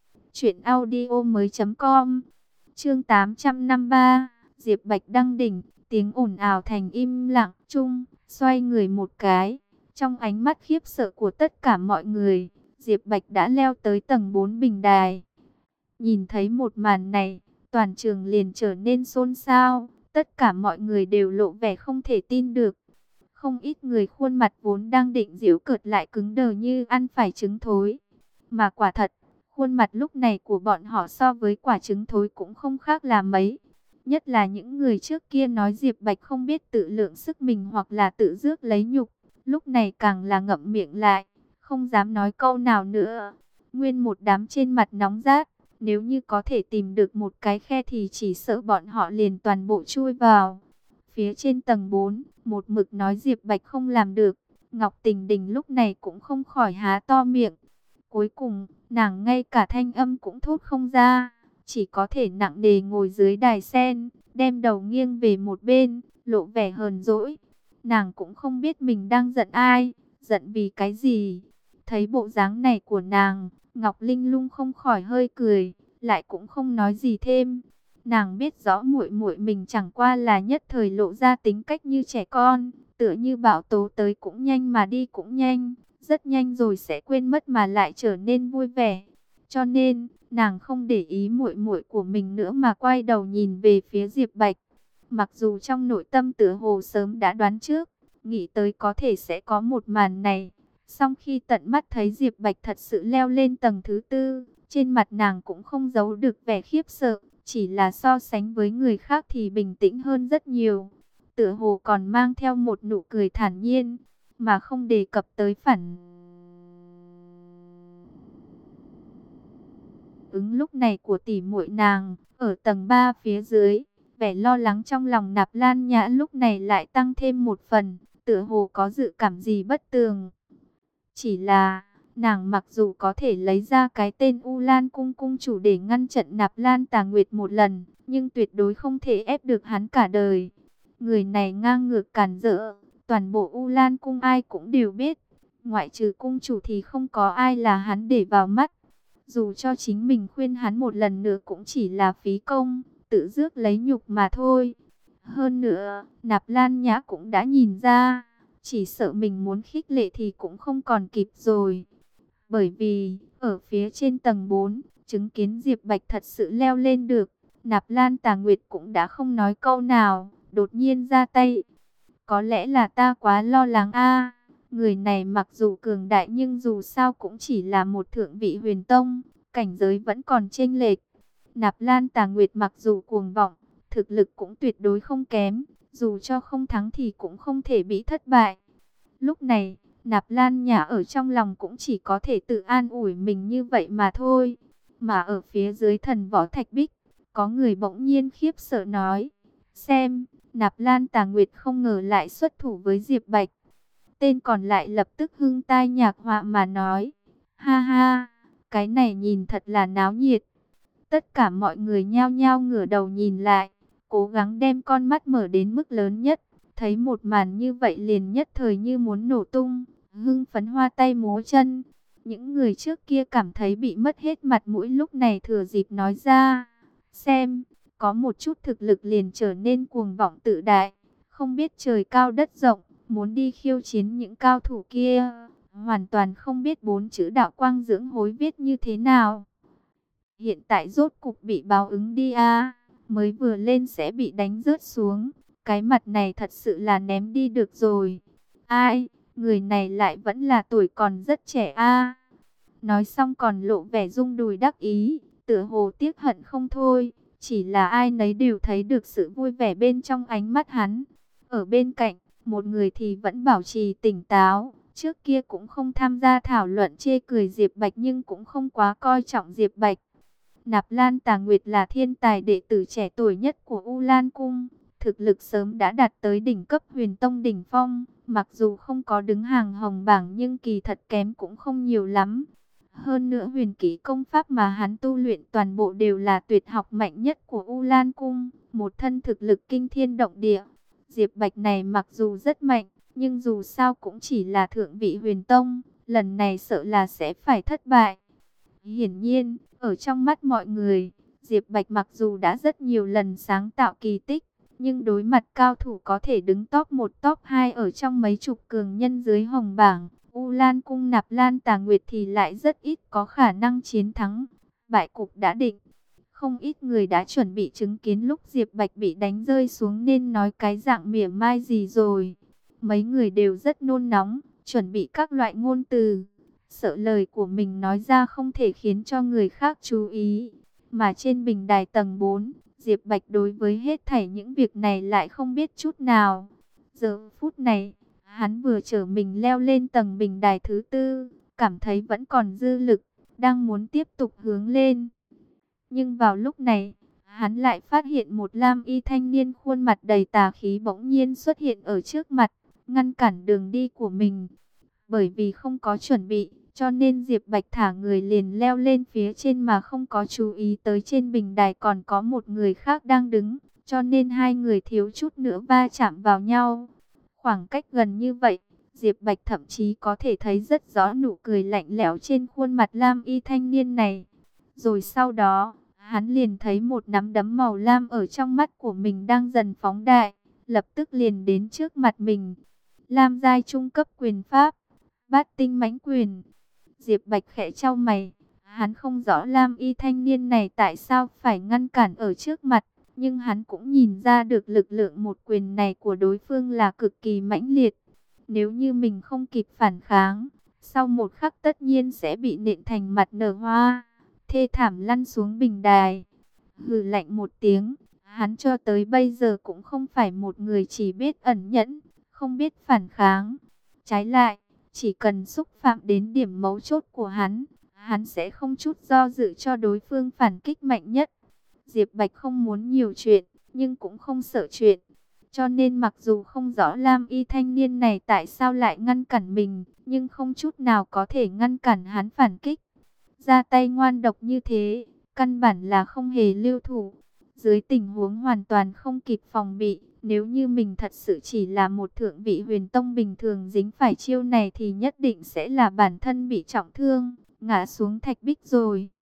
truyệnaudiomoi.com. Chương 853, Diệp Bạch đăng đỉnh, tiếng ồn ào thành im lặng chung, xoay người một cái. Trong ánh mắt khiếp sợ của tất cả mọi người, Diệp Bạch đã leo tới tầng 4 bình đài. Nhìn thấy một màn này, toàn trường liền trở nên xôn xao, tất cả mọi người đều lộ vẻ không thể tin được. Không ít người khuôn mặt vốn đang định giễu cợt lại cứng đờ như ăn phải trứng thối. Mà quả thật, khuôn mặt lúc này của bọn họ so với quả trứng thối cũng không khác là mấy. Nhất là những người trước kia nói Diệp Bạch không biết tự lượng sức mình hoặc là tự rước lấy nhục, lúc này càng là ngậm miệng lại, không dám nói câu nào nữa. Nguyên một đám trên mặt nóng rát, nếu như có thể tìm được một cái khe thì chỉ sợ bọn họ liền toàn bộ chui vào. Phía trên tầng 4, một mực nói Diệp Bạch không làm được, Ngọc Tình Đình lúc này cũng không khỏi há to miệng. Cuối cùng, nàng ngay cả thanh âm cũng thốt không ra, chỉ có thể nặng nề ngồi dưới đài sen, đem đầu nghiêng về một bên, lộ vẻ hờn dỗi. Nàng cũng không biết mình đang giận ai, giận vì cái gì. Thấy bộ dáng này của nàng, Ngọc Linh Lung không khỏi hơi cười, lại cũng không nói gì thêm. Nàng biết rõ muội muội mình chẳng qua là nhất thời lộ ra tính cách như trẻ con, tựa như bão tố tới cũng nhanh mà đi cũng nhanh, rất nhanh rồi sẽ quên mất mà lại trở nên vui vẻ. Cho nên, nàng không để ý muội muội của mình nữa mà quay đầu nhìn về phía Diệp Bạch. Mặc dù trong nội tâm tựa hồ sớm đã đoán trước, nghĩ tới có thể sẽ có một màn này, song khi tận mắt thấy Diệp Bạch thật sự leo lên tầng thứ 4, trên mặt nàng cũng không giấu được vẻ khiếp sợ, chỉ là so sánh với người khác thì bình tĩnh hơn rất nhiều. Tựa hồ còn mang theo một nụ cười thản nhiên, mà không đề cập tới phản ứng lúc này của tỷ muội nàng ở tầng 3 phía dưới. Vẻ lo lắng trong lòng Nạp Lan Nhã lúc này lại tăng thêm một phần, tựa hồ có dự cảm gì bất tường. Chỉ là, nàng mặc dù có thể lấy ra cái tên U Lan Cung cung chủ để ngăn trận Nạp Lan Tà Nguyệt một lần, nhưng tuyệt đối không thể ép được hắn cả đời. Người này ngang ngược càn rỡ, toàn bộ U Lan Cung ai cũng đều biết. Ngoại trừ cung chủ thì không có ai là hắn để vào mắt. Dù cho chính mình khuyên hắn một lần nữa cũng chỉ là phí công, tự rước lấy nhục mà thôi. Hơn nữa, Nạp Lan Nhã cũng đã nhìn ra, chỉ sợ mình muốn khích lệ thì cũng không còn kịp rồi. Bởi vì, ở phía trên tầng 4, chứng kiến Diệp Bạch thật sự leo lên được, Nạp Lan Tà Nguyệt cũng đã không nói câu nào, đột nhiên ra tay. Có lẽ là ta quá lo lắng a. Người này mặc dù cường đại nhưng dù sao cũng chỉ là một thượng vị huyền tông, cảnh giới vẫn còn chênh lệch. Nạp Lan Tà Nguyệt mặc dù cuồng vọng, thực lực cũng tuyệt đối không kém, dù cho không thắng thì cũng không thể bị thất bại. Lúc này, Nạp Lan Nhã ở trong lòng cũng chỉ có thể tự an ủi mình như vậy mà thôi. Mà ở phía dưới Thần Võ Thạch Bích, có người bỗng nhiên khiếp sợ nói, xem, Nạp Lan Tà Nguyệt không ngờ lại xuất thủ với Diệp Bạch. Tên còn lại lập tức hưng tai nhạc họa mà nói, ha ha, cái này nhìn thật là náo nhiệt. Tất cả mọi người nhao nhao ngửa đầu nhìn lại, cố gắng đem con mắt mở đến mức lớn nhất. Thấy một màn như vậy liền nhất thời như muốn nổ tung, hưng phấn hoa tay múa chân. Những người trước kia cảm thấy bị mất hết mặt mũi lúc này thừa dịp nói ra, xem, có một chút thực lực liền trở nên cuồng vọng tự đại, không biết trời cao đất rộng, muốn đi khiêu chiến những cao thủ kia, hoàn toàn không biết 4 chữ đạo quang dưỡng hối viết như thế nào. Hiện tại rốt cục bị báo ứng đi a, mới vừa lên sẽ bị đánh rớt xuống, cái mặt này thật sự là ném đi được rồi. Ai, người này lại vẫn là tuổi còn rất trẻ a. Nói xong còn lộ vẻ rung đùi đắc ý, tựa hồ tiếc hận không thôi, chỉ là ai nấy đều thấy được sự vui vẻ bên trong ánh mắt hắn. Ở bên cạnh, một người thì vẫn bảo trì tỉnh táo, Trước kia cũng không tham gia thảo luận chê cười Diệp Bạch nhưng cũng không quá coi trọng Diệp Bạch. Nạp Lan Tà Nguyệt là thiên tài đệ tử trẻ tuổi nhất của U Lan Cung, thực lực sớm đã đạt tới đỉnh cấp Huyền Tông đỉnh phong, mặc dù không có đứng hàng hồng bảng nhưng kỳ thật kém cũng không nhiều lắm. Hơn nữa huyền kỹ công pháp mà hắn tu luyện toàn bộ đều là tuyệt học mạnh nhất của U Lan Cung, một thân thực lực kinh thiên động địa. Diệp Bạch này mặc dù rất mạnh, nhưng dù sao cũng chỉ là thượng vị Huyền Tông, lần này sợ là sẽ phải thất bại. Hiển nhiên, ở trong mắt mọi người, Diệp Bạch mặc dù đã rất nhiều lần sáng tạo kỳ tích, nhưng đối mặt cao thủ có thể đứng top 1 top 2 ở trong mấy chục cường nhân dưới hồng bảng, U Lan Cung Nạp Lan Tà Nguyệt thì lại rất ít có khả năng chiến thắng. Bại cục đã định. Không ít người đã chuẩn bị chứng kiến lúc Diệp Bạch bị đánh rơi xuống nên nói cái dạng mỉa mai gì rồi. Mấy người đều rất nôn nóng, chuẩn bị các loại ngôn từ, sợ lời của mình nói ra không thể khiến cho người khác chú ý. Mà trên bình đài tầng 4, Diệp Bạch đối với hết thảy những việc này lại không biết chút nào. Giờ phút này, hắn vừa chở mình leo lên tầng bình đài thứ 4, cảm thấy vẫn còn dư lực, đang muốn tiếp tục hướng lên. Nhưng vào lúc này, hắn lại phát hiện một lam y thanh niên khuôn mặt đầy tà khí bỗng nhiên xuất hiện ở trước mặt, ngăn cản đường đi của mình. Bởi vì không có chuẩn bị, cho nên Diệp Bạch thả người liền leo lên phía trên mà không có chú ý tới trên bình đài còn có một người khác đang đứng, cho nên hai người thiếu chút nữa va chạm vào nhau. Khoảng cách gần như vậy, Diệp Bạch thậm chí có thể thấy rất rõ nụ cười lạnh lẽo trên khuôn mặt lam y thanh niên này. Rồi sau đó, hắn liền thấy một nắm đấm màu lam ở trong mắt của mình đang dần phóng đại, lập tức liền đến trước mặt mình. Lam giai trung cấp quyền pháp, Bát tinh mãnh quyền. Diệp Bạch khẽ chau mày, hắn không rõ lam y thanh niên này tại sao phải ngăn cản ở trước mặt, nhưng hắn cũng nhìn ra được lực lượng một quyền này của đối phương là cực kỳ mãnh liệt. Nếu như mình không kịp phản kháng, sau một khắc tất nhiên sẽ bị nện thành mặt nở hoa, thê thảm lăn xuống bình đài. Hừ lạnh một tiếng, hắn cho tới bây giờ cũng không phải một người chỉ biết ẩn nhẫn, không biết phản kháng. Trái lại, chỉ cần xúc phạm đến điểm mấu chốt của hắn sẽ không chút do dự cho đối phương phản kích mạnh nhất. Diệp Bạch không muốn nhiều chuyện, nhưng cũng không sợ chuyện. Cho nên mặc dù không rõ lam y thanh niên này tại sao lại ngăn cản mình, nhưng không chút nào có thể ngăn cản hắn phản kích. Ra tay ngoan độc như thế, căn bản là không hề lưu thủ. Dưới tình huống hoàn toàn không kịp phòng bị, nếu như mình thật sự chỉ là một thượng vị Huyền Tông bình thường dính phải chiêu này thì nhất định sẽ là bản thân bị trọng thương, ngã xuống thạch bích rồi.